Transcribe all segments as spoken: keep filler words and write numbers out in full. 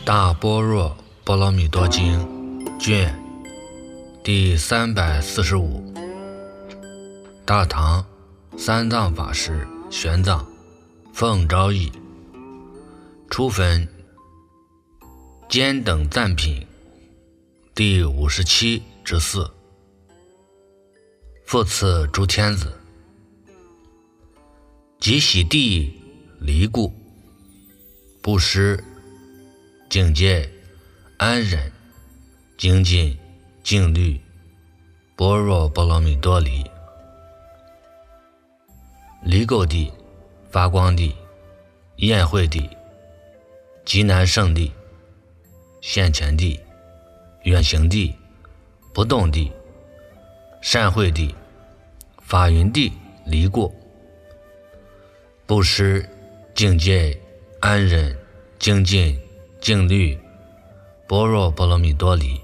大般若波罗蜜多经卷第三百四十五，大唐三藏法师玄奘奉诏译，初分间等赞品第五十七之四。复次诸天子，即喜地离故，布施境界安忍精进静虑般若波罗蜜多离。离垢地、发光地、宴会地、极难胜地、现前地、远行地、不动地、善会地、法云地离过，布施境界安忍精进静虑般若波罗蜜多离。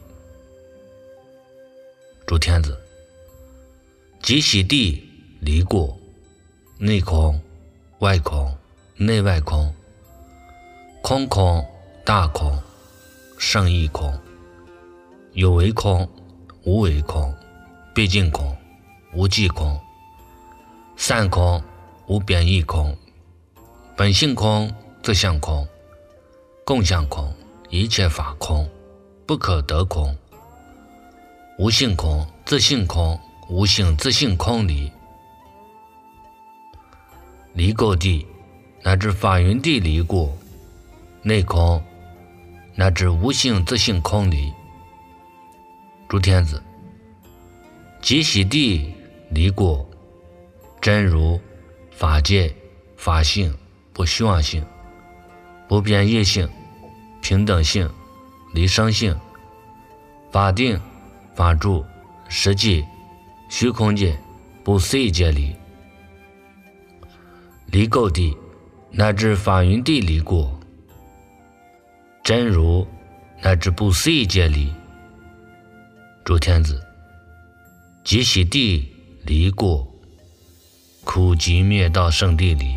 诸天子，即喜地离过，内空外空内外空，空空大空胜义空，有为空无为空，毕竟空无际空，散空无贬义空，本性空自相空，共相空一切法空，不可得空，无性空自性空无性自性空离。离垢地乃至法云地离过，内空乃至无性自性空离。诸天子，即喜地离过，真如法界法性不虚妄性不变业性平等性离生性法定法住实际虚空界不思议界离。离垢地乃至法云地离过，真如乃至不思议界离。诸天子，即喜地离过，苦集灭道圣地离。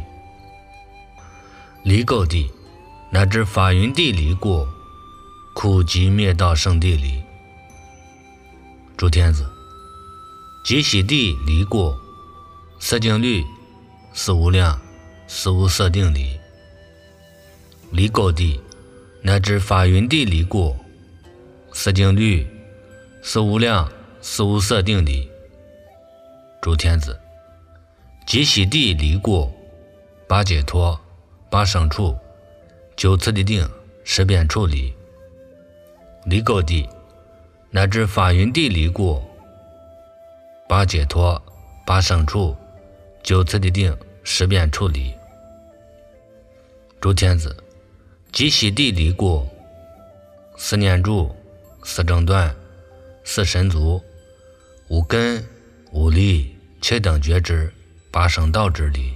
离垢地乃至法云地离过，苦集灭道圣地离。诸天子，即喜地离过，色定律四无量四无色定离。离垢地乃至法云地离过，色定律四无量四无色定离。诸天子，即喜地离过，八解脱八胜处九次第定十遍处离。离垢地乃至法云地离过，八解脱八胜处九次第定十遍处离。诸天子，即喜地离过，四念住四正断四神足五根五力七等觉知八圣道之离。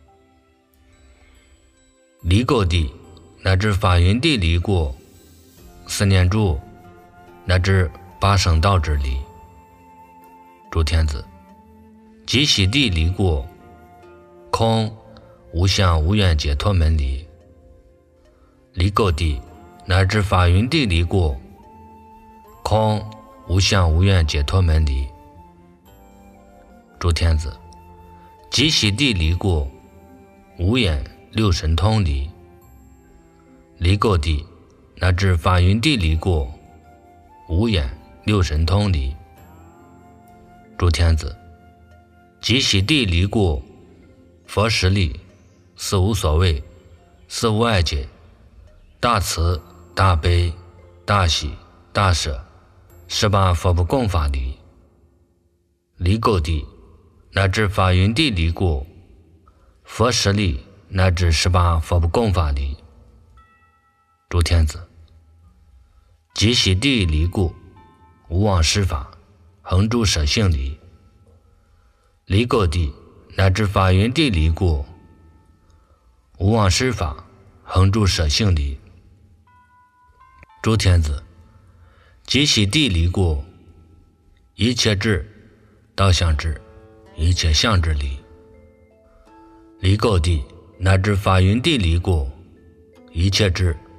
离垢地乃至法云地离过，四念住乃至八圣道之离。诸天子，即喜地离过，空无相无愿解脱门离。离垢地乃至法云地离过，空无相无愿解脱门离。诸天子，即喜地离过，无眼六神通离。离垢地乃至法云地离过，无眼六神通离。诸天子，即喜地离过，佛实力四无所谓四无碍解大慈大悲大喜大舍十八佛不共法离。离垢地乃至法云地离过，佛实力乃至十八佛不共法离。诸天子，即喜地离过，无妄施法恒住舍性离。离垢地乃至法云地离过，无妄施法恒住舍性离。诸天子，即喜地离过，一切智道相智一切相智离。离垢地乃至法云地离过，一切智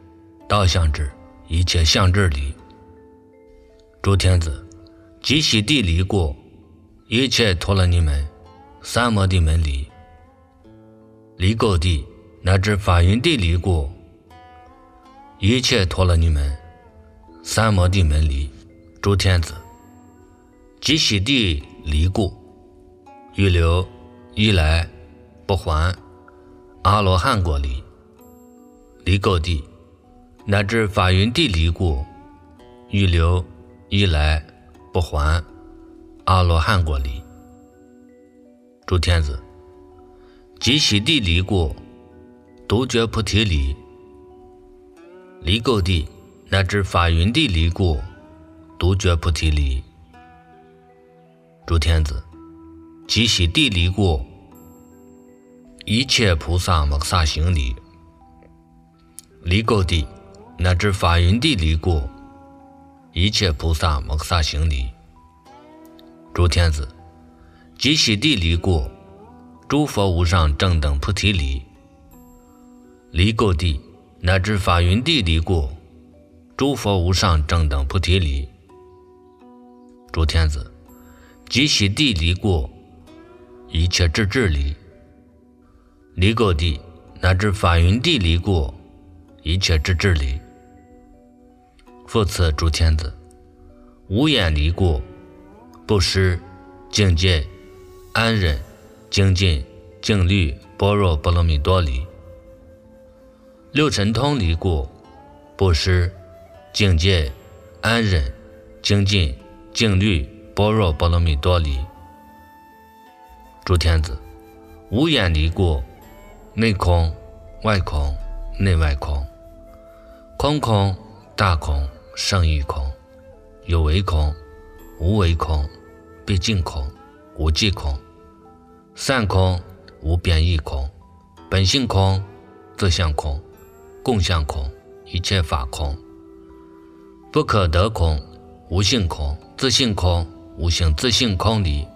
道相之，一切相之理。诸天子，即悉地离过，一切陀罗尼门、三摩地门离。离垢地乃至法云地离过，一切陀罗尼门、三摩地门离。诸天子，即悉地离过，欲留一来不还阿罗汉果离。离垢地乃至法云地离过，欲留一来不还阿罗汉果离。诸天子，即悉地离过，独觉菩提离。离垢地乃至法云地离过，独觉菩提离。诸天子，即悉地离过，一切菩萨摩萨行离。离垢地乃至法云地离过，一切菩萨摩萨行离。诸天子，即悉地离过，诸佛无上正等菩提离。离垢地乃至法云地离过，诸佛无上正等菩提离。诸天子，即悉地离过，一切智智离。离垢地乃至法云地离过，一切智智离。复次诸天子，无眼离过，布施、境界、安忍、精进、静虑、般若波罗蜜多离。六神通离过，布施、境界、安忍、精进、静虑、般若波罗蜜多离。诸天子，无眼离过，内空、外空、内外空，空空、大空、胜义空，有为空、无为空、毕竟空、无际空，散空、无变异空，本性空、自相空、共相空，一切法空，不可得空、无性空、自性空、无性自性空离。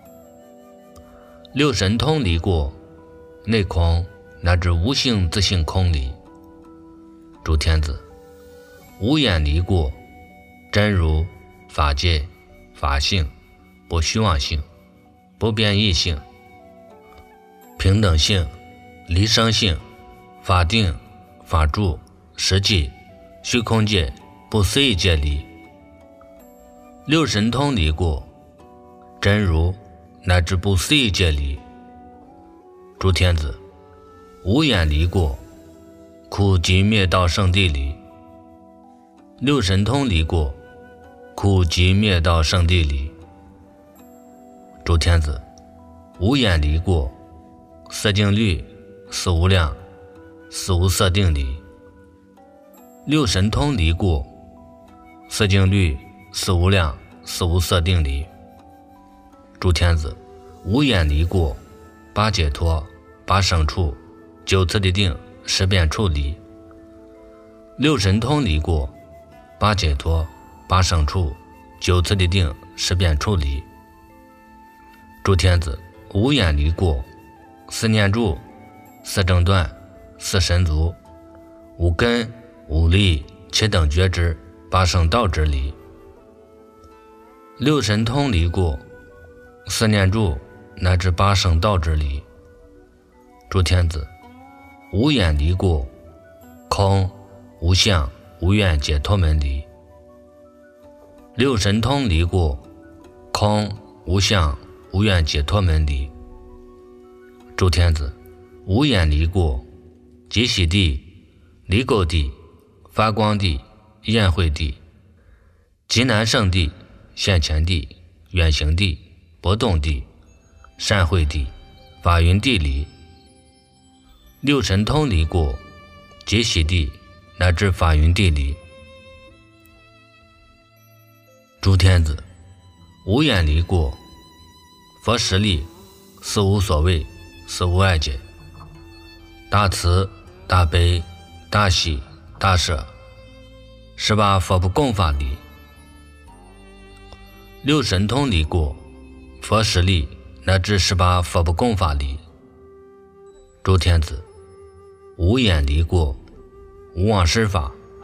六神通离过，内空乃至无性自性空离。诸天子，无眼离过，真如、法界、法性、不虚妄性、不变异性、平等性、离生性、法定、法住、实际、虚空界、不思议界离。六神通离过，真如乃至不思议界离。诸天子，无眼离过，苦集灭道圣地离。六神通离过，苦集灭道圣地离。诸天子，无眼离过，色净律、四无量、四无色定离。六神通离过，色净律、四无量、四无色定离。诸天子，无眼离过，八解脱、八胜处、九次第定、十变处离。六神通离过，八解脱、八胜处、九次第定、十变处离。诸天子，无眼离过，四念住、四正断、四神足、五根、五力、七等觉知、八圣道之离。六神通离过，四念住乃至八圣道之离。诸天子，无眼离过，空、无相、无愿解脱门离。六神通离过，空、无相、无愿解脱门离。诸天子，无眼离过，即悉地、离垢地、发光地、焰慧地、极难胜地、现前地、远行地、不动地、善慧地、法云地离。六神通离过，即悉地乃至法云地离。诸天子，无眼离过，佛实力、四无所谓、四无碍解、大慈、大悲、大喜、大舍，十八佛不共法离。六神通离过，佛实力乃至十八佛不共法离。诸天子，无眼离过，无忘失法、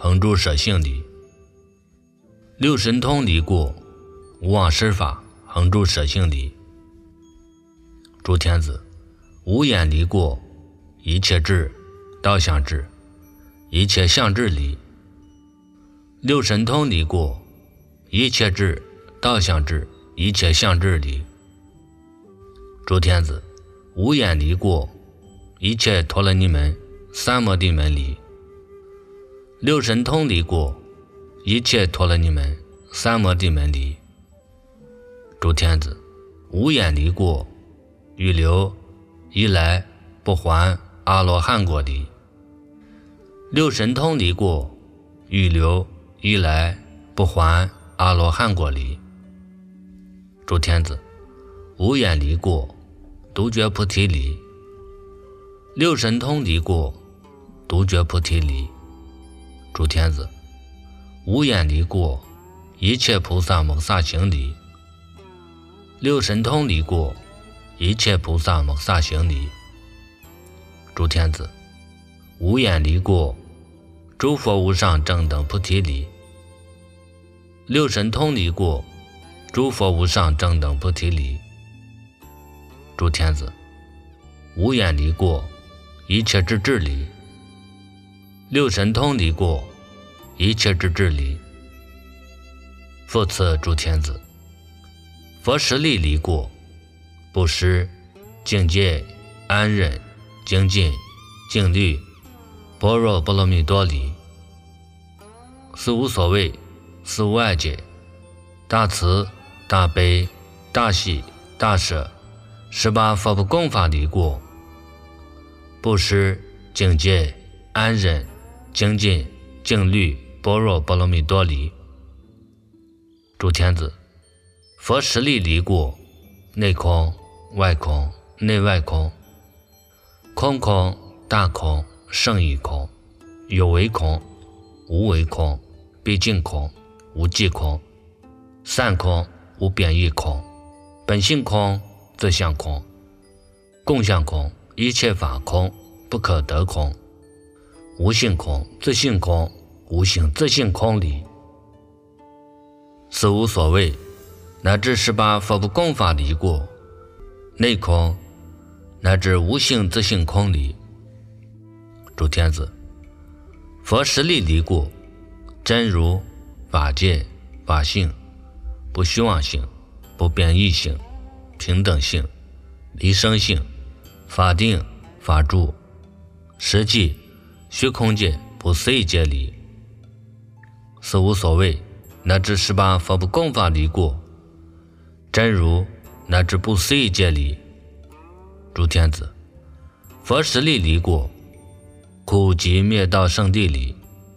恒住舍性离。六神通离过，无妄施法，恒住舍性离。诸天子，无眼离过，一切智，道相智，一切相智离。六神通离过，一切智，道相智，一切相智离。诸天子，无眼离过，一切陀罗尼门、三摩地门离。六神通离过，一切陀罗尼门、三摩地门离。诸天子，无眼离过，预流一来不还阿罗汉果离。六神通离过，预流一来不还阿罗汉果离。诸天子，无眼离过，独觉菩提离。六神通离过，独觉菩提离。诸天子，无眼离过，一切菩萨摩萨行离。六神通离过，一切菩萨摩萨行离。诸天子，无眼离过，诸佛无上正等菩提离。六神通离过，诸佛无上正等菩提离。诸天子，无眼离过，一切智智离。六神通离过，一切智智离。复次诸天子，佛实力离过，布施、境界、安忍、精进、静虑、般若波罗蜜多离。四无所谓，四无碍解，大慈、大悲、大喜、大舍，十八佛不共法离过，布施、境界、安忍、精进、静虑、般若波罗蜜多离。诸天子，佛实力离过，内空、外空、内外空，空空、大空、胜义空，有为空、无为空，毕竟空、无际空，散空、无贬义空，本性空、自相空，共相空，一切法空，不可得空，无性空、自性空，无性自性空离。四无所谓，乃至十八佛不共法离过，内空，乃至无性自性空离。诸天子，佛实力离过，真如、法界、法性，不虚妄性，不变异性，平等性，离生性，法定、法住，实际、虚空界、不思议界离。四无所谓，乃至十八佛不共法离过，真如乃至不思议界离。诸天子，佛实力离过，苦集灭道圣地离。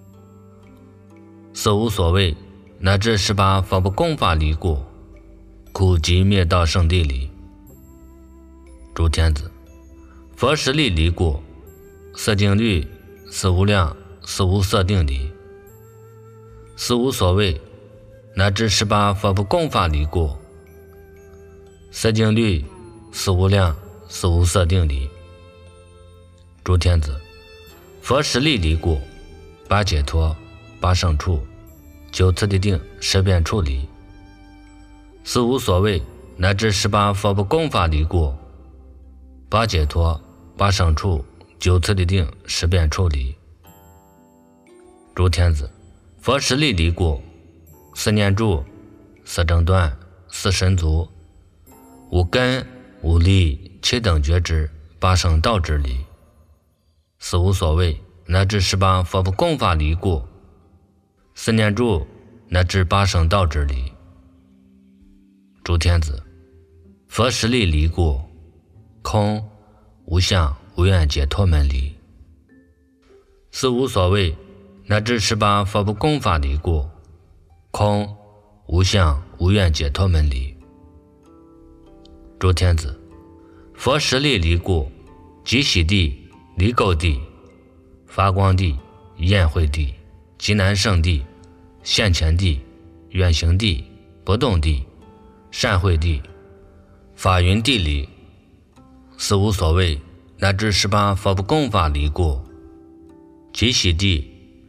四无所谓，乃至十八佛不共法离过，苦集灭道圣地离。诸天子，佛实力离过，色定律、四无量、四无色定离。四无所谓，乃至十八佛不共法离过，色定律、四无量、四无色定离。诸天子，佛实力离过，八解脱、八胜处、九次第定、十变处离。四无所谓，乃至十八佛不共法离过，八解脱、八胜处、九次第定、十变处离。诸天子，佛实力离过，四念住、四正断、四神足、五根、五力、七等觉知、八圣道之离。四无所谓，乃至十八佛不共法离过，四念住乃至八圣道之离。诸天子，佛实力离过，空、无相、无愿解脱门离。四无所谓，乃至十八佛不共法离过，空、无相、无愿解脱门离。诸天子，佛实力离过，极喜地、离垢地、发光地、宴会地、极难胜地、现前地、远行地、不动地、善会地、法云地离。四无所谓，乃至十八佛不共法离过，极喜地、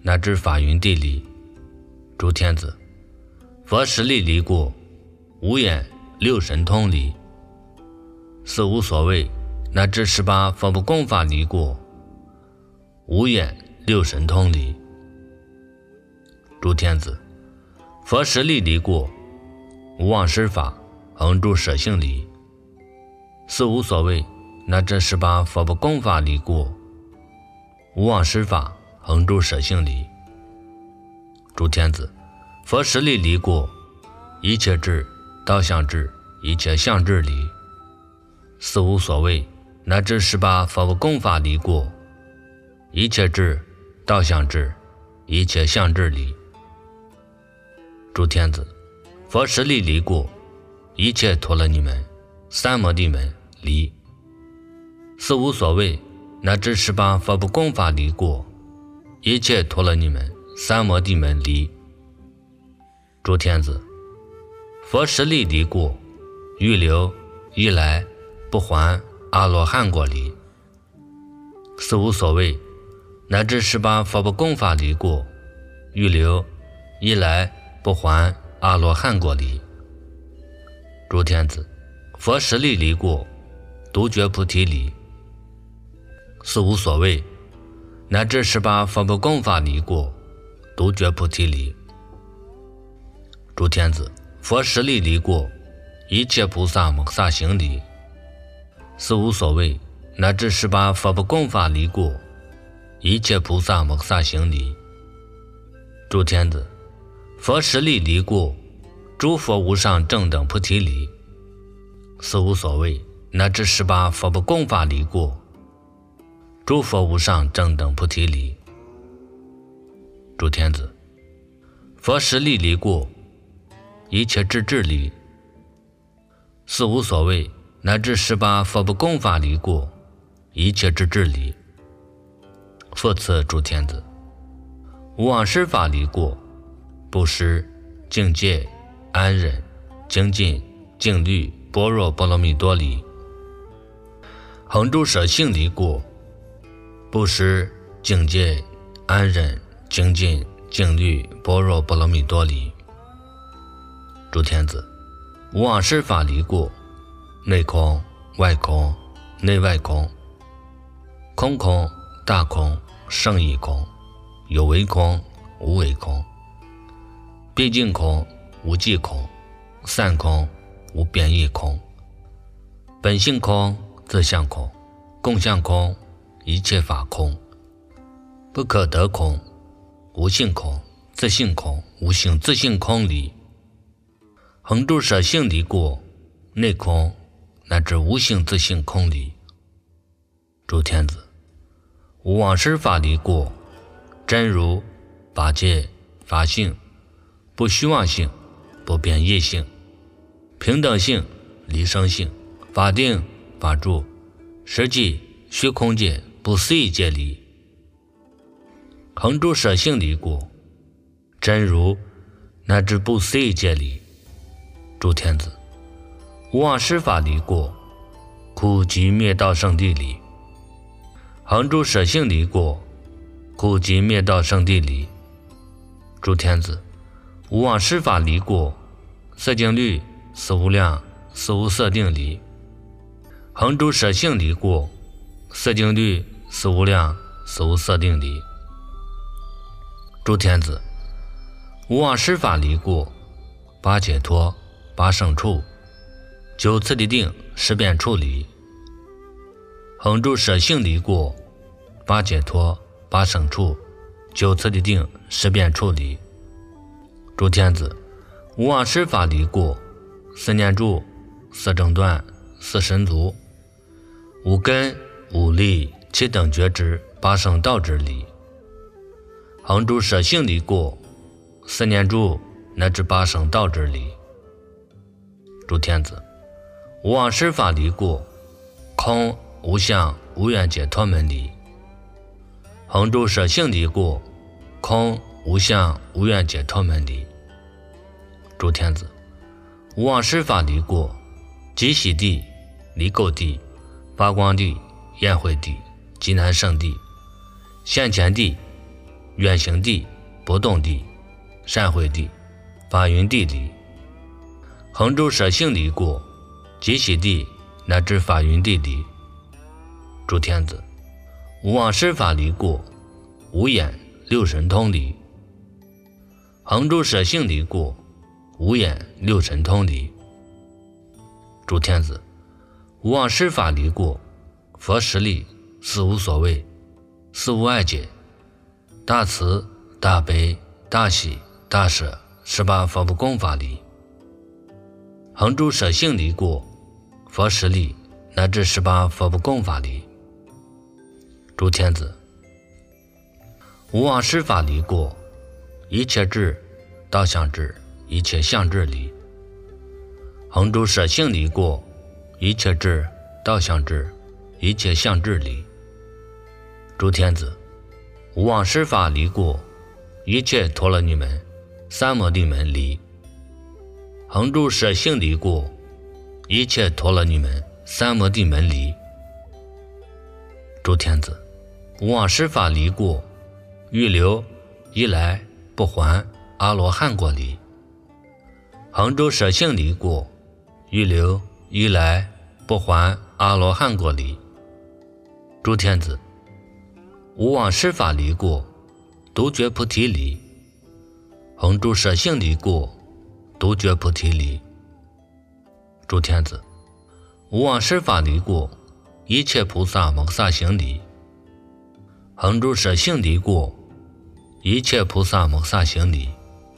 乃至法云地理。诸天子，佛十力离过，无眼六神通离。四无所谓，乃至十八佛不共法离过，无眼六神通离。诸天子，佛十力离过，无妄施法，恒住舍性离。四无所谓，乃至十八佛不共法离过，无妄施法，恒住舍性离。诸天子，佛十力离过，一切智、道相智、一切相智离。四无所谓，乃至十八佛不共法离过，一切智、道相智、一切相智离。诸天子，佛十力离过，一切陀罗尼门、三摩地门离。四无所谓，乃至十八佛不共法离过，一切陀罗尼门、三摩地门离。诸天子，佛十力离过，预留一来不还阿罗汉果离。四无所谓，乃至十八佛不共法离过，预留一来不还阿罗汉果离。诸天子，佛十力离过，独觉菩提离。四无所谓，乃至十八佛不共法离过，独觉菩提离。诸天子，佛十力离过，一切菩萨摩萨行离。四无所谓，乃至十八佛不共法离过，一切菩萨摩萨行离。诸天子，佛十力离过，诸佛无上正等菩提离。四无所谓，乃至十八佛不共法离过，诸佛无上正等菩提离。诸天子，佛十力离过，一切智智离。四无所谓，乃至十八佛不共法离过，一切智智离。复次诸天子，无妄施法离过，布施、净戒、安忍、精进、净律、般若波罗蜜多离。恒住舍性离过，布施、净戒、安忍、精进、净律、般若波罗蜜多离。诸天子，无妄施法离过，内空、外空、内外空，空空、大空、胜义空，有为空、无为空，毕竟空、无际空，散空、无变异空，本性空、自相空、共相空、一切法空，不可得空、无性空、自性空、无性自性空离。恒住舍性离过，内空乃至无性自性空离。诸天子，无妄施法离过，真如、法界、法性，不虚妄性、不变异性、平等性、离生性、法定、法住、实际、虚空界、不思议界离。恒住舍性离过，真如乃至不思议界离。诸天子，无妄施法离过，苦集灭道圣地离。恒住舍性离过，苦集灭道圣地离。诸天子，无妄施法离过，色净律、四无量、四无色定离。恒住舍性离过，色净律、四无量、四无色定离。诸天子，无妄施法离过，八解脱、八胜处、九次第定、十变处离。恒住舍性离过，八解脱、八胜处、九次第定、十变处离。诸天子，无妄施法离过，四念住、四正断、四神足、五根、五力、七等觉知、八圣道之离。恒住舍性离过，四念住乃至八圣道之离。诸天子，无妄施法离过，空、无相、无愿解脱门离。恒住舍性离过，空、无相、无愿解脱门离。诸天子，无妄施法离过，极喜地、离垢地、发光地、宴会地、极难胜地、现前地、 圆形地、不动地、善会地、法云地理。横柱舍性离过，即喜地乃至法云地理。诸天子，无妄施法离过，无眼六神通离。横柱舍性离过，无眼六神通离。诸天子，无妄施法离过，佛实力四无所谓，四无碍解，大慈大悲大喜大舍十八佛不共法离。横柱舍性离过，佛实力乃至十八佛不共法离。诸天子，无妄施法离过，一切智道相智一切相智离。横柱舍性离过，一切智道相智一切相智离。诸天子，无妄施法离过，一切陀罗尼门三摩地门离。横柱舍性离过，一切陀罗尼门三摩地门离。诸天子，无妄施法离过，预留一来不还阿罗汉果离。横柱舍性离过，预留一来不还阿罗汉果离。诸天子，无妄施法离过，独觉菩提离。横柱舍性离过，独觉菩提离。诸天子，无妄施法离过，一切菩萨蒙萨行离。横柱舍性离过，一切菩萨蒙萨行离。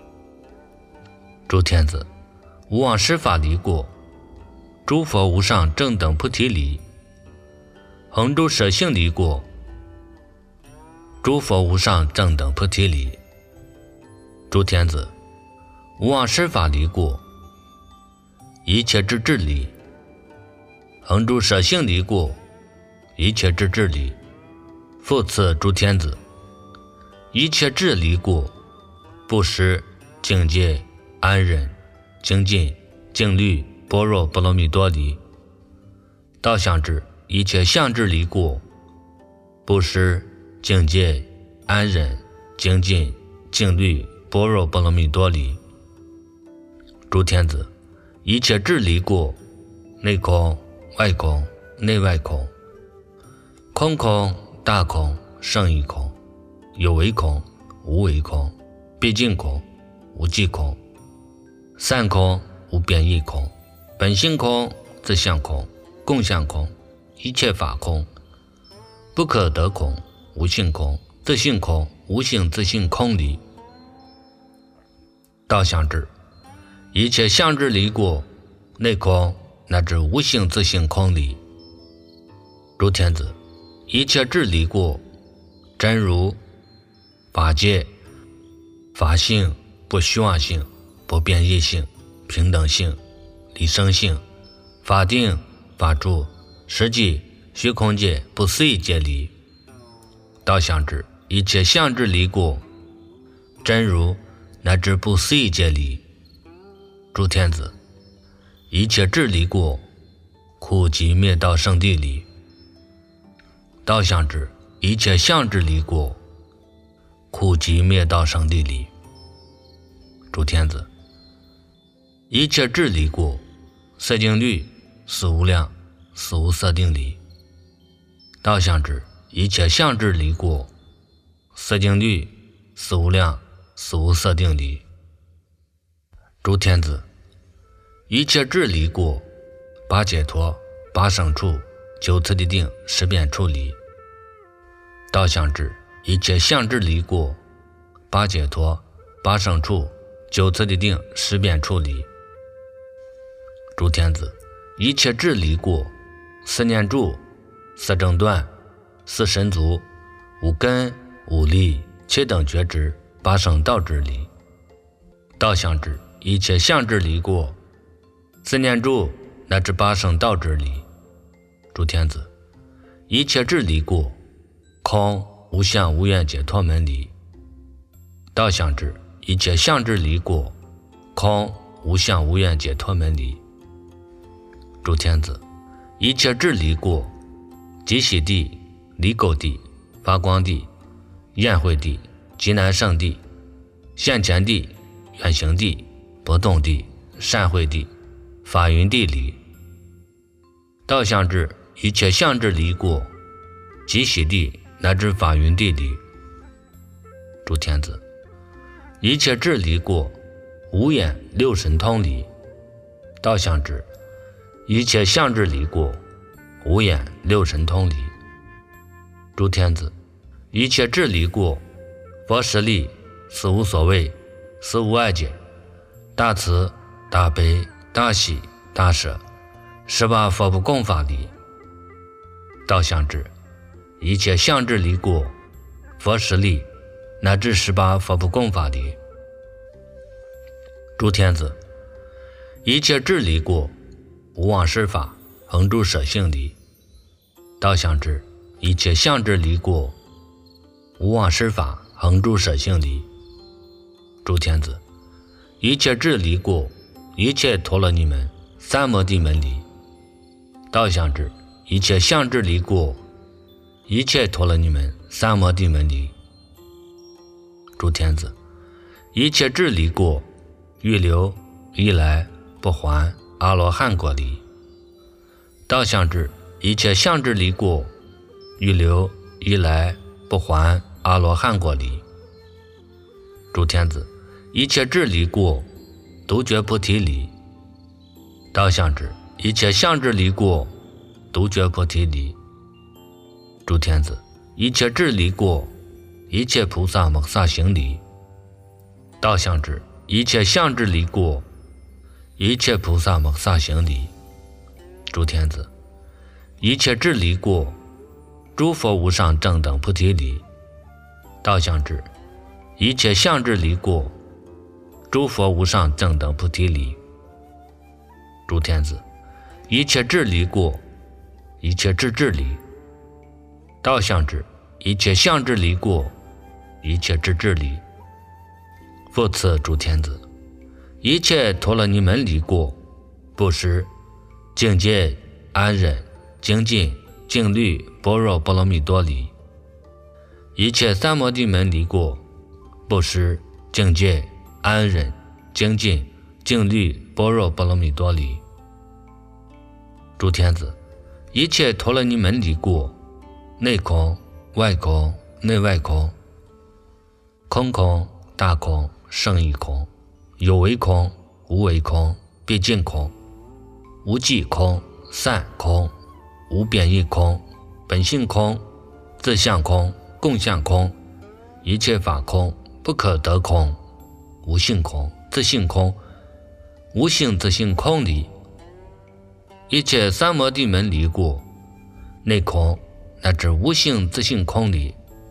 诸天子，无妄施法离过，诸佛无上正等菩提离。横柱舍性离过，诸佛无上正等菩提离。诸天子，无妄施法离过，一切智智离。横柱舍性离过，一切智智离。复次诸天子，一切智离过，布施境界安忍精进静虑般若波罗蜜多离。道相智一切相智离过，布施境界安忍精进静虑般若波罗蜜多离。诸天子，一切智离过，内空外空内外空，空空大空胜义空，有为空无为空，毕竟空无际空，散空无变异空，本性空自相空共相空，一切法空，不可得空无性空自性空无性自性空离。道相智一切相智离过，内空乃至无性自性空离。诸天子，一切智离过，真如法界法性不虚妄性不变异性平等性离生性法定法住实际虚空界不思议界离。道相智一切相智离过，真如乃至不思议界离。诸天子，一切智离过，苦集灭道圣地离。道相智一切相智离过，苦集灭道圣地离。诸天子，一切智离过，色境律四无量四无色定离。道相智一切相智离过，色境律四无量四无色定离。诸天子，一切智离过，八解脱八胜处九次第定十变处离。道相智一切相智离过，八解脱八胜处九次第定十变处离。诸天子，一切智离过，四念住四正断四神足五根五力七等觉知八圣道之离。道相智一切相智离过，四念住乃至八圣道之离。诸天子，一切智离过，空无相无愿解脱门离。道相智一切相智离过，空无相无愿解脱门离。诸天子，一切智离过，即喜地离垢地发光地宴会地极南圣地、现前地、远行地、不动地、善会地、法云地理。道相至一切相至离过，即喜地乃至法云地理。诸天子，一切智离过，无眼六神通离。道相至一切相至离过，无眼六神通离。诸天子，一切智离过，佛实力死无所谓，死无碍解，大慈大悲大喜大舍，十八佛不共法离。道相至一切相至离过，佛实力乃至十八佛不共法离。诸天子，一切智离过，无妄施法恒住舍性离。道相至一切相至离过，无妄施法恒住舍性离。诸天子，一切智离过，一切陀罗尼门三摩地门离。道相至一切相至离过，一切陀罗尼门三摩地门离。诸天子，一切智离过，欲留欲来不还阿罗汉果离。道相至一切相至离过，欲留欲来不还阿罗汉果离。诸天子，一切智离过，独觉菩提离。道相至一切相至离过，独觉菩提离。诸天子，一切智离过，一切菩萨摩萨行离。道相至一切相至离过，一切菩萨摩萨行离。诸天子，一切智离过，诸佛无上正等菩提离。道相至一切相至离过，诸佛无上正等菩提离。诸天子，一切智离过，一切智智离。道相至一切相至离过，一切智智离。复次诸天子，一切陀罗尼门离过，布施、境界、安忍、精进、静虑、般若波罗蜜多离。一切三摩地门离过，布施、境界、安忍、精进、静虑、般若波罗蜜多离。诸天子，一切陀罗尼门离过，内空、外空、内外空，空空、大空、胜义空，有为空、无为空、毕竟空，无记空、散空、无变异空、本性空、自相空、共相空，一切法空、不可得空、无性空、自性空、无性自性空离。一切三摩地门离过，内空乃至无性自性空离。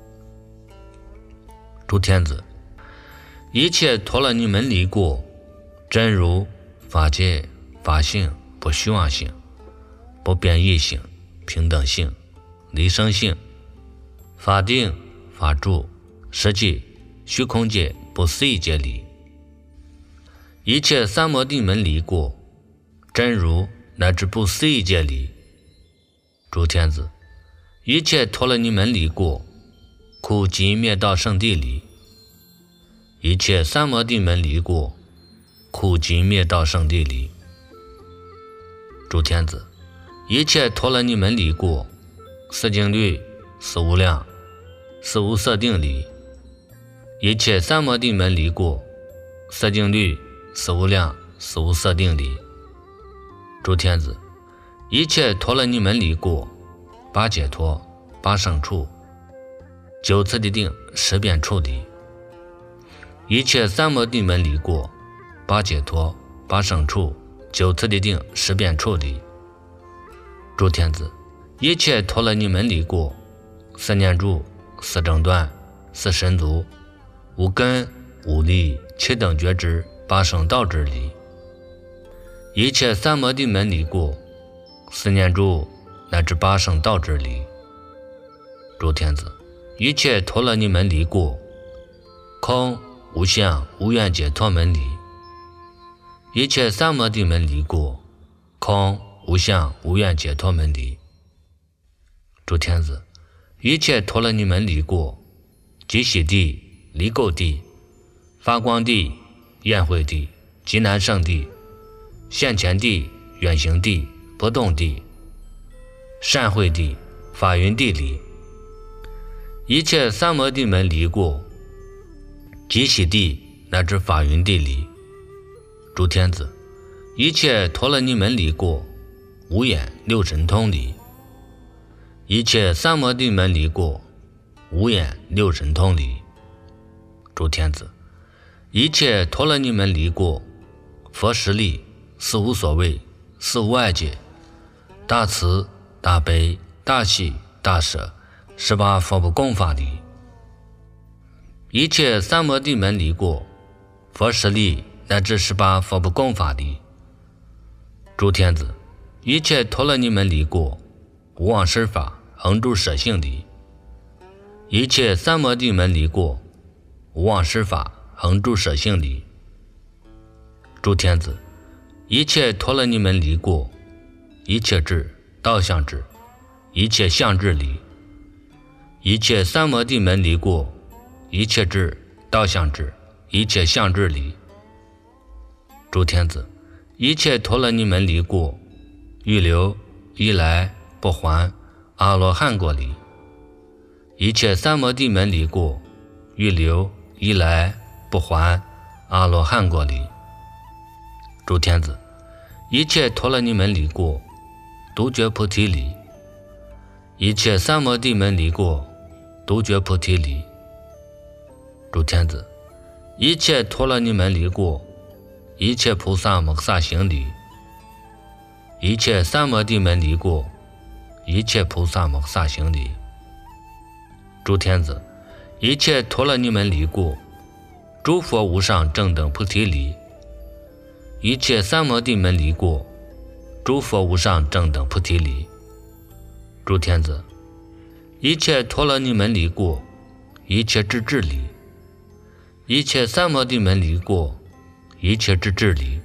诸天子，一切陀罗尼门离过，真如、法界、法性、不虚妄性、不变异性、平等性、离生性、法定、法住、实际、虚空界、不思议界离。一切三摩地门离过，真如乃至不思议界离。诸天子，一切陀罗尼门离过，苦集灭道圣地离。一切三摩地门离过，苦集灭道圣地离。诸天子，一切陀罗尼门离过，四境律、四无量、四无色定离。一切三摩地门离过，四境律、四无量、四无色定离。诸天子，一切陀罗尼门离过，八解脱、八胜处、九次第定、十变处离。一切三摩地门离过，八解脱、八胜处、九次第定、十变处离。诸天子，一切陀罗尼门离过，四念住、四正断、四神足、无根、无力、七等觉知、八圣道之离。一切三摩地门离过，四念住乃至八圣道之离。诸天子，一切陀罗尼门离过，空、无相、无愿解脱门离。一切三摩地门离过，空、无相、无愿解脱门离。诸天子，一切陀罗尼门离过，即喜地、 离垢地、发光地、宴会地、极难胜地、现前地、远行地、不动地、善会地、法云地离。一切三摩地门离过，极喜地乃至法云地离。诸天子，一切陀罗尼门离过，五眼六神通离。一切三摩地门离过，五眼六神通离。诸天子，一切陀罗尼门离过，佛实力、四无所谓、四无碍界、大慈、大悲、大喜、大舍、十八佛不共法离。一切三摩地门离过，佛实力乃至十八佛不共法离。诸天子，一切陀罗尼门离过，无妄施法恒住舍性离。一切三摩地门离过，无妄施法恒住舍性离。诸天子，一切陀罗尼门离过，一切智、道相智、一切相智离。一切三摩地门离过，一切智、道相智、一切相智离。诸天子，一切陀罗尼门离过，预流、依来、不还、阿罗汉果离。一切三摩地门离过，预流、依来、不还、阿罗汉果离。诸天子，一切陀罗尼门离过，独觉菩提离。一切三摩地门离过，独觉菩提离。诸天子，一切陀罗尼门离过，一切菩萨摩萨行离。一切三摩地门离过，一切菩萨摩萨行离。诸天子，一切陀罗尼门离过，诸佛无上正等菩提离。一切三摩地门离过，诸佛无上正等菩提离。诸天子，一切陀罗尼门离过，一切智智离。一切三摩地门离过，一切智智离。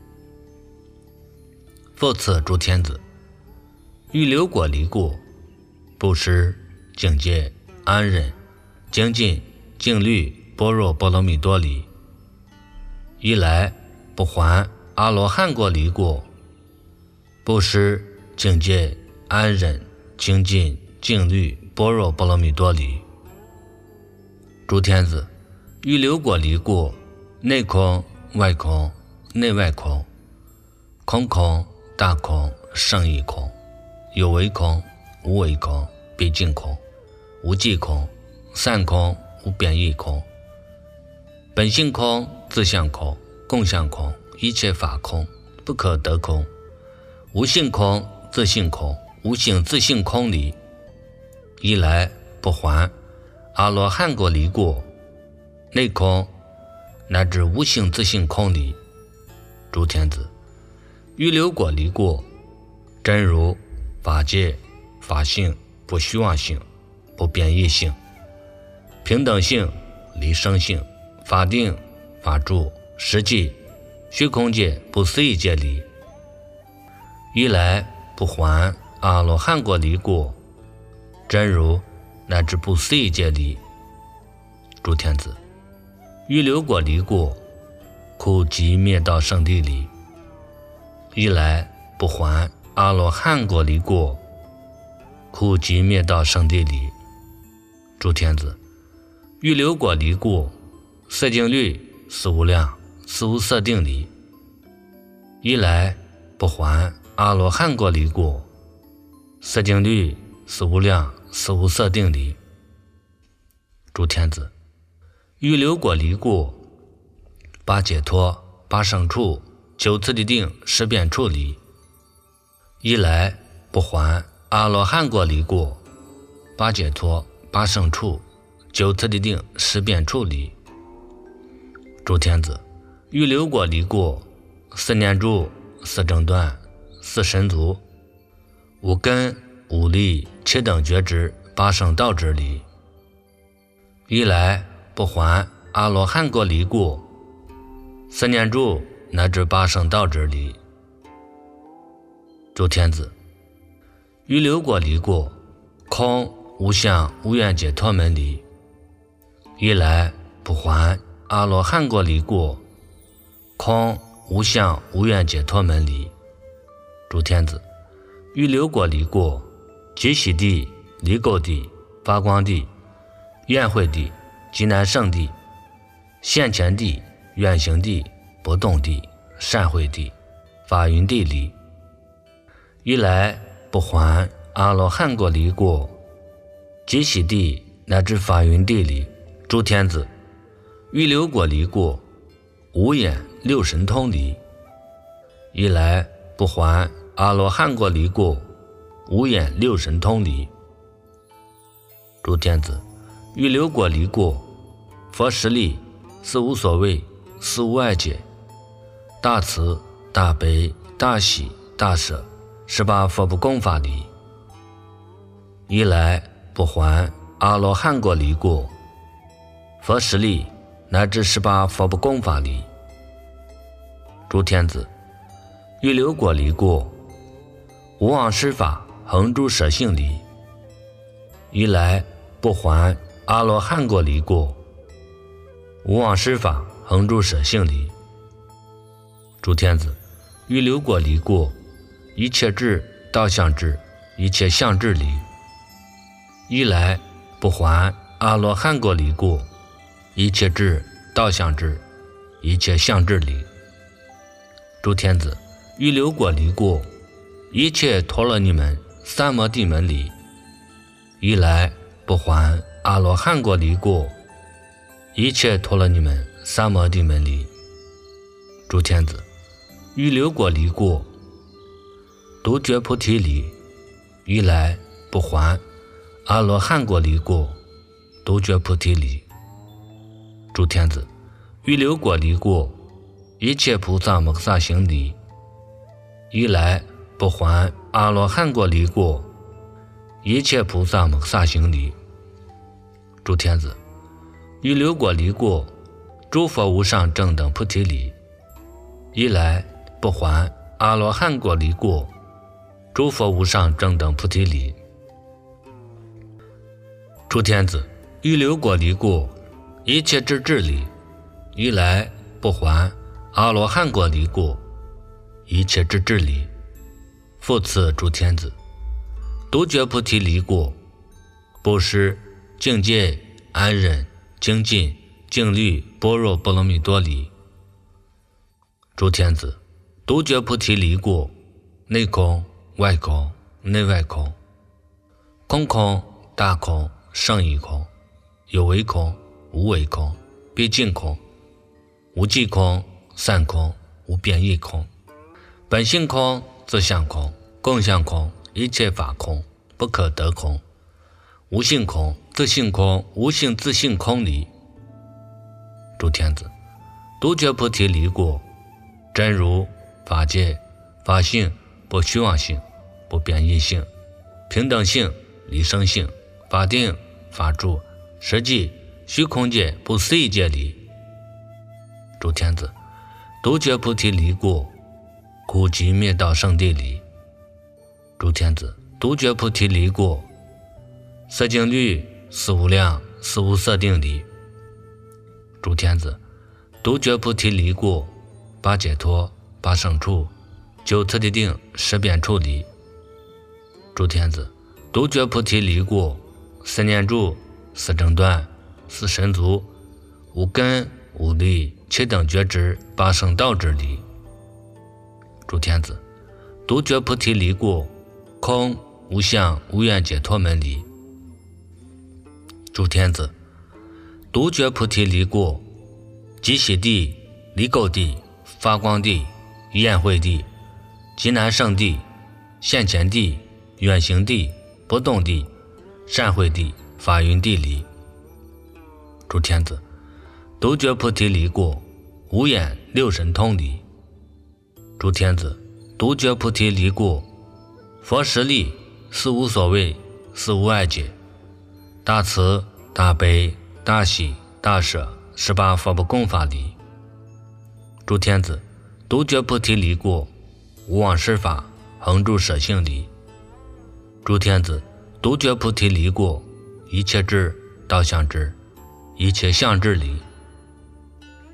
复次诸天子，欲流果离过，布施、境界、安忍、精进、净律、般若波罗蜜多离。一来不还、阿罗汉果离过，布施、境界、安忍、精进、净律、般若波罗蜜多离。诸天子，欲流果离过，内空、外空、内外空、空空、大空、胜义空、有为空、无为空、毕竟空、无际空、散空、无变异空、本性空、自相空、共相空、一切法空、不可得空、无性空、自性空、无性自性空离。一来不还、阿罗汉果离过，内空乃至无性自性空离。诸天子，欲流果离过，真如、法界、法性、不虚妄性、不变异性、平等性、离生性、法定、法住、实际、虚空界、不思议界离。一来不还、阿罗汉果离过，真如乃至不思议界离。诸天子，欲流果离过，苦集灭道圣地离。一来不还、阿罗汉果离过，苦集灭道圣地离。诸天子，欲流果离过，色净律、四无量、四无色定离。一来不还、阿罗汉果离过，色净律、四无量、四无色定离。诸天子，欲流果离过，八解脱、八胜处、九次第定、十变处离。一来不还、阿罗汉果离过，八解脱、八胜处、九次第定、十变处离。诸天子，欲流果离过，四念住、四正断、四神足、五根、五力、七等觉知、八圣道之离。一来不还、阿罗汉果离过，四念住乃至八圣道之离。诸天子，欲流果离过，空、无相、无愿解脱门离。一来不还阿罗汉果离过，空无相无愿解脱门离。诸天子，欲流果离过，极喜地、离垢地、发光地、愿会地、极难胜地、现前地、远行地、不动地、善会地、法云地离。一来不还阿罗汉果离过，极喜地乃至法云地离。诸天子，欲流果离过，无眼六神通离。一来不还阿罗汉果离过，无眼六神通离。诸天子，欲流果离过，佛实力是无所谓，是无碍解，大慈大悲大喜大舍，十八佛不共法离。一来不还阿罗汉果离过，佛实力乃至十八佛不共法离。诸天子，欲流果离过，无妄施法恒诸舍性离。一来不还阿罗汉果离过，无妄施法恒诸舍性离。诸天子，欲流果离过，一切智道相智，一切相智离。一来不还阿罗汉果离过，一切智道相智，一切相智离。诸天子，欲流果离过，一切陀罗尼门三摩地门离。一来不还阿罗汉果离过，一切陀罗尼门三摩地门离。诸天子，欲流果离过，独觉菩提离。一来不还阿罗汉果离过，独觉菩提离。诸天子，欲流果离过，一切菩萨摩萨行离。一来不还阿罗汉果离过，一切菩萨摩萨行离。诸天子，欲流果离过，诸佛无上正等菩提离。一来不还阿罗汉果离过，诸佛无上正等菩提离。诸天子，欲流果离过，一切智智离。一来不还阿罗汉果离过，一切智智离。复次诸天子，独觉菩提离过，布施境界安忍精进静虑般若波罗蜜多离。诸天子，独觉菩提离过，内空外空内外空，空空大空胜义空，有为空无为空毕竟空，无际空散空无变异空，本性空自相空共相空一切法空不可得空，无性空自性空无性自性空离。诸天子，独觉菩提离过，真如法界法性不虚妄性不变异性平等性离生性法定法住实际虚空界不思议界离。诸天子，独觉菩提离过，苦集灭道圣地离。诸天子，独觉菩提离过，色境律四无量四无色定离。诸天子，独觉菩提离过，八解脱八胜处九次第定十遍处离。诸天子，独觉菩提离过，四念住四正断四神足无根无力七等觉知八圣道之离。诸天子，独觉菩提离过，空无相无愿解脱门离。诸天子，独觉菩提离过，极喜地离垢地发光地宴会地极难胜地现前地远行地不动地善会地法云地离。诸天子，独觉菩提离过，无眼六神通离。诸天子，独觉菩提离过，佛实力是无所谓是无碍解，大慈大悲大喜大舍十八佛不共法离。诸天子，独觉菩提离过，无妄施法恒住舍性离。诸天子，独觉菩提离过，一切智道相智一切相智离。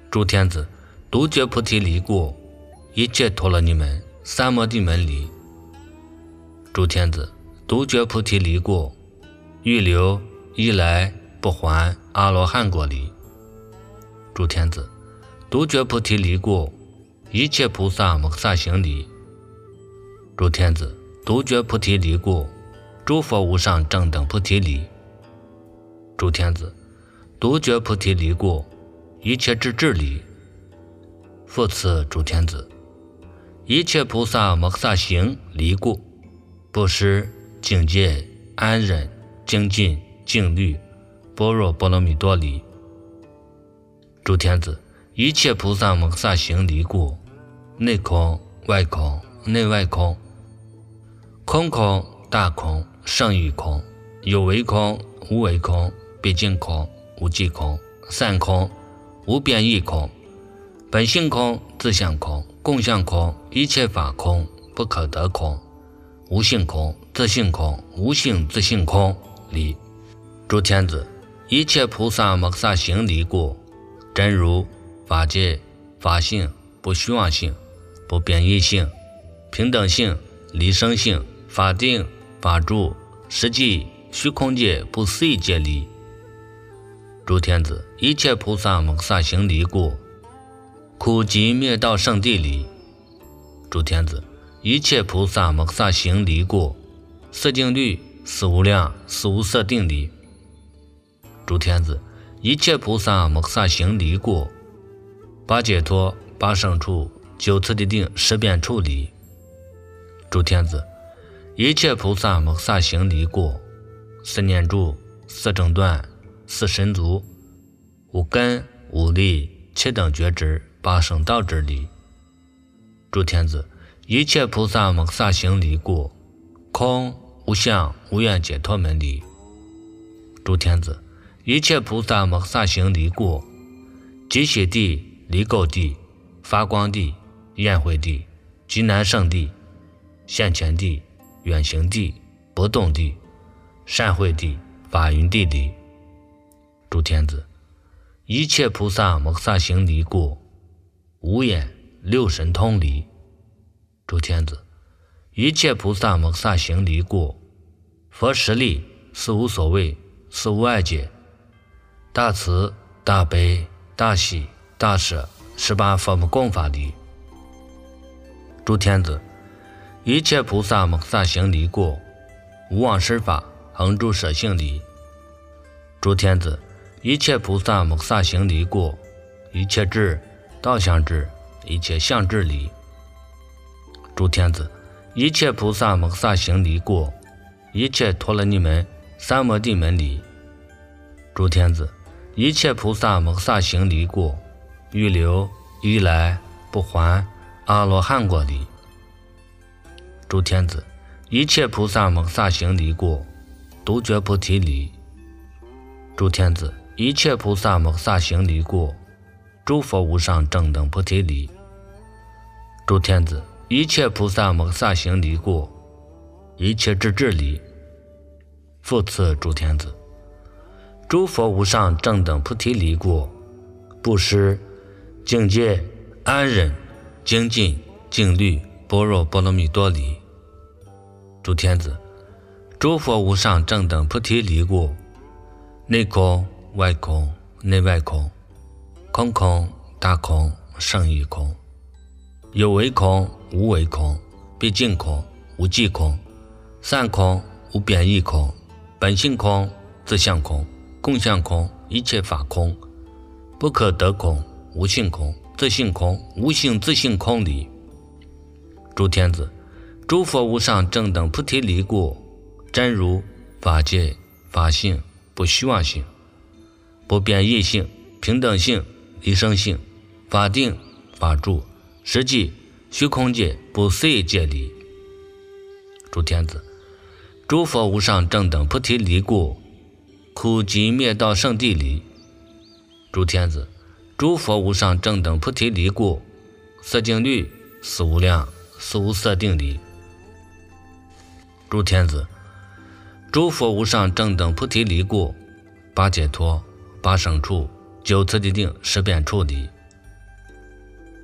诸天子，独觉菩提离过，一切陀罗尼门、三摩地门离。诸天子，独觉菩提离过，欲留一来不还阿罗汉果离。诸天子，独觉菩提离过，一切菩萨摩萨行离。诸天子，独觉菩提离过，诸佛无上正等菩提离。诸天子，独觉菩提离过，一切智智离。复次诸天子，一切菩萨摩萨行离过，布施、境界、安忍、精进、静虑、般若波罗蜜多离。诸天子，一切菩萨摩萨行离过，内空、外空、内外空，空空、大空、胜义空，有为空、无为空，毕竟空、无际空，散空、无变异空，本性空、自相空、共相空，一切法空、不可得空，无性空、自性空、无性自性空离。诸天子，一切菩萨摩萨行离过，真如、法界、法性、不虚妄性、不变异性、平等性、离生性、法定、法住、实际、虚空界、不思议界离。诸天子，一切菩萨摩萨行离过，苦集灭道圣地离。诸天子，一切菩萨摩萨行离过，色净律、四无量、四无色定离。诸天子，一切菩萨摩萨行离过，八解脱、八胜处、九次第定、十变处离。诸天子，一切菩萨摩萨行离过，四念住、四正断、四神足、五根、五力、七等觉知、八圣道之离。诸天子，一切菩萨摩萨行离过，空、无相、无愿解脱门离。诸天子，一切菩萨摩萨行离过，极喜地、离垢地、发光地、宴会地、极难胜地、现前地、远行地、不动地、善会地、法云地离。诸天子，一切菩萨摩萨行离过，无眼、六神通离。诸天子，一切菩萨摩萨行离过，佛实力、四无所谓、四无碍解、大慈、大悲、大喜、大舍、十八佛母供法离。诸天子，一切菩萨摩萨行离过，无妄施法、恒住舍性离。诸天子，一切菩萨摩萨行离过，一切智、道相智、一切相智离。诸天子，一切菩萨摩萨行离过，一切陀罗尼门、三摩地门离。诸天子，一切菩萨摩萨行离过，欲留一来不还阿罗汉果离。诸天子，一切菩萨摩萨行离过，独觉菩提离。诸天子，一切菩萨摩萨行离过，诸佛无上正等菩提离。诸天子，一切菩萨摩萨行离过，一切智智离。复次诸天子，诸佛无上正等菩提离过，布施、境界、安忍、精进、静虑、般若波罗蜜多离。诸天子，诸佛无上正等菩提离过，内空、外空、内外空，空空、大空、胜义空，有为空、无为空，毕竟空、无际空，散空、无变异空，本性空、自相空、共相空，一切法空，不可得空、无性空、自性空、无性自性空离。诸天子，诸佛无上正等菩提离过，真如、法界、法性、不虚妄性、不变异性、平等性、离生性、法定、法住、实际、虚空界、不思议界离。诸天子，诸佛无上正等菩提离过，苦集灭道圣地离。诸天子，诸佛无上正等菩提离过，色净律、四无量、四无色定离。诸天子，诸佛无上正等菩提离过，八解脱、八胜处、九次第定、十变处离。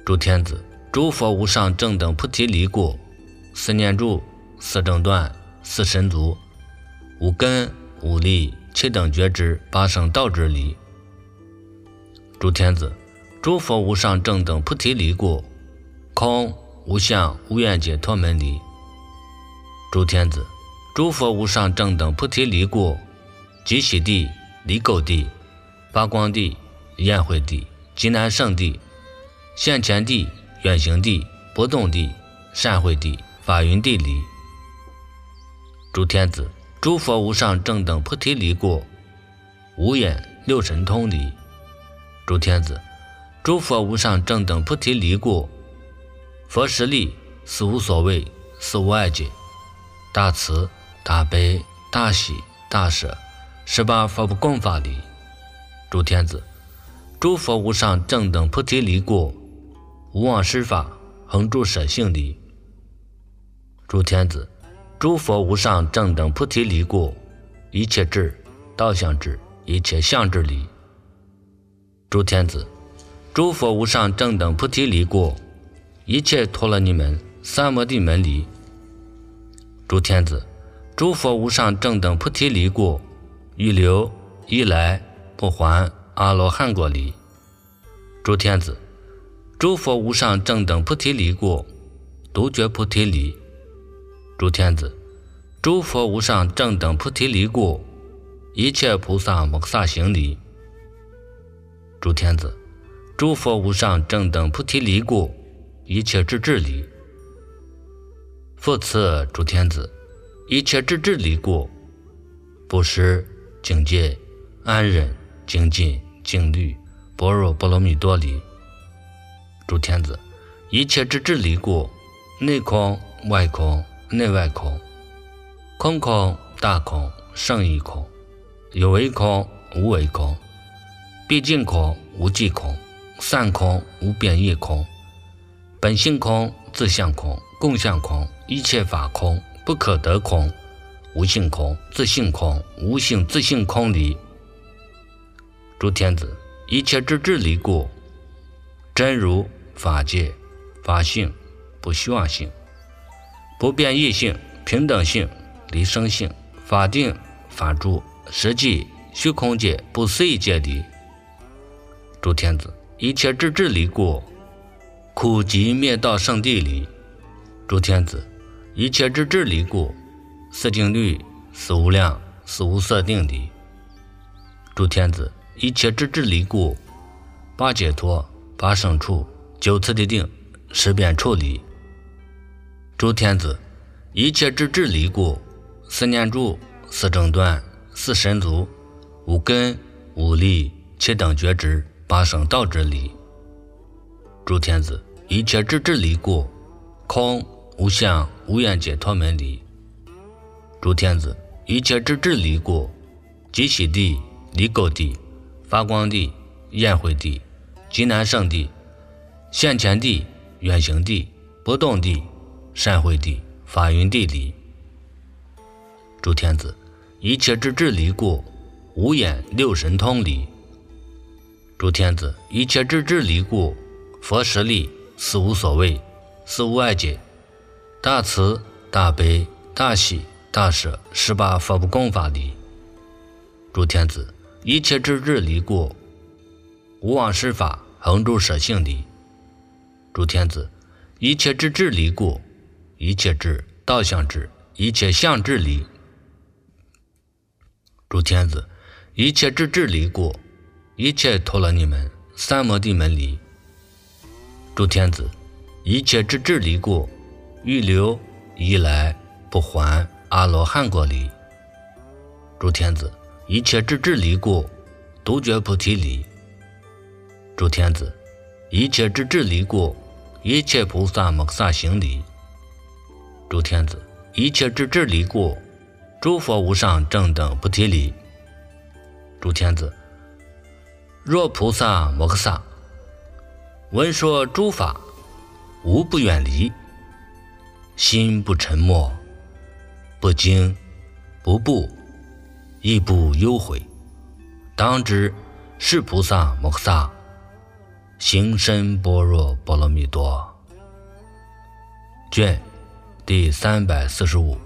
诸天子，诸佛无上正等菩提离过，四念住，四正断，四神足，五根，五力，七等觉知，八圣道之理。诸天子，诸佛无上正等菩提离过，空无相无愿解脱门离。诸天子，诸佛无上正等菩提离过，极喜地、离垢地、发光地、焰慧地、极难胜地、现前地、远行地、不动地、善慧地、法云地离。诸天子，诸佛无上正等菩提离过，无眼六神通离。诸天子，诸佛无上正等菩提离过，佛实力，四无所谓，四无碍解，大慈大悲大喜大舍，十八佛不共法离。诸天子，诸佛无上正等菩提离过，无妄施法，恒住舍性离。诸天子，诸佛无上正等菩提离过，一切智道相智，一切相智离。诸天子，诸佛无上正等菩提离过，一切陀罗尼门、三摩地门离。诸天子，诸佛无上正等菩提离过，预流、一来、不还、阿罗汉果离。诸天子，诸佛无上正等菩提离过，独觉菩提离。诸天子，诸佛无上正等菩提离过，一切菩萨摩诃萨行离。诸天子，诸佛无上正等菩提离过，一切智智离。复次，诸天子，一切智智离过，布施、警戒、安忍、精进、静虑、般若波罗蜜多离。诸天子，一切智智离过，内空、外空、内外空，空空、大空、胜义空，有为空、无为空，毕竟空、无际空，散空、无变异空，本性空、自相空、共相空，一切法空、不可得空，无性空、自性空、无性自性空离。诸天子，一切智智离过，真如、法界、法性、不虚妄性、不变异性、平等性、离生性、法定、法住、实际、虚空界、不思议界离。诸天子，一切智智离过，苦集灭道圣地离。诸天子，一切智智离过，四定律、四无量、四无色定离。诸天子，一切智智离过，八解脱、八胜处、九次第定、十遍处离。诸天子，一切智智离过，四念住、四正断、四神足、五根、五力、七等觉知、八圣道之离。诸天子，一切智智离过，空、无相、无愿解脱门离。诸天子，一切智智离过，极喜地、离垢地、发光地、焰慧地、极难胜地、现前地、远行地、不动地、善慧地、法云地离。诸天子，一切智智离过，无眼六神通离。诸天子，一切智智离过，佛实力，四无所谓，四无碍解，大慈大悲大喜大舍，十八佛不共法离。诸天子，一切智智离过，无妄施法，恒住舍性离。诸天子，一切智智离过，一切智道相智，一切相智离。诸天子，一切智智离过，一切陀罗尼门、三摩地门离。诸天子，一切智智离过，预流、一来、不还、阿罗汉果离。诸天子，一切智智离过，独觉菩提离。诸天子，一切智智离过，一切菩萨摩诃萨行离。诸天子，一切智智离过，诸佛无上正等菩提离。诸天子，若菩萨摩诃萨闻说诸法，无不远离，心不沉默，不惊不怖，亦不忧悔，当知是菩萨摩诃萨行深般若波罗蜜多。卷第三百四十五。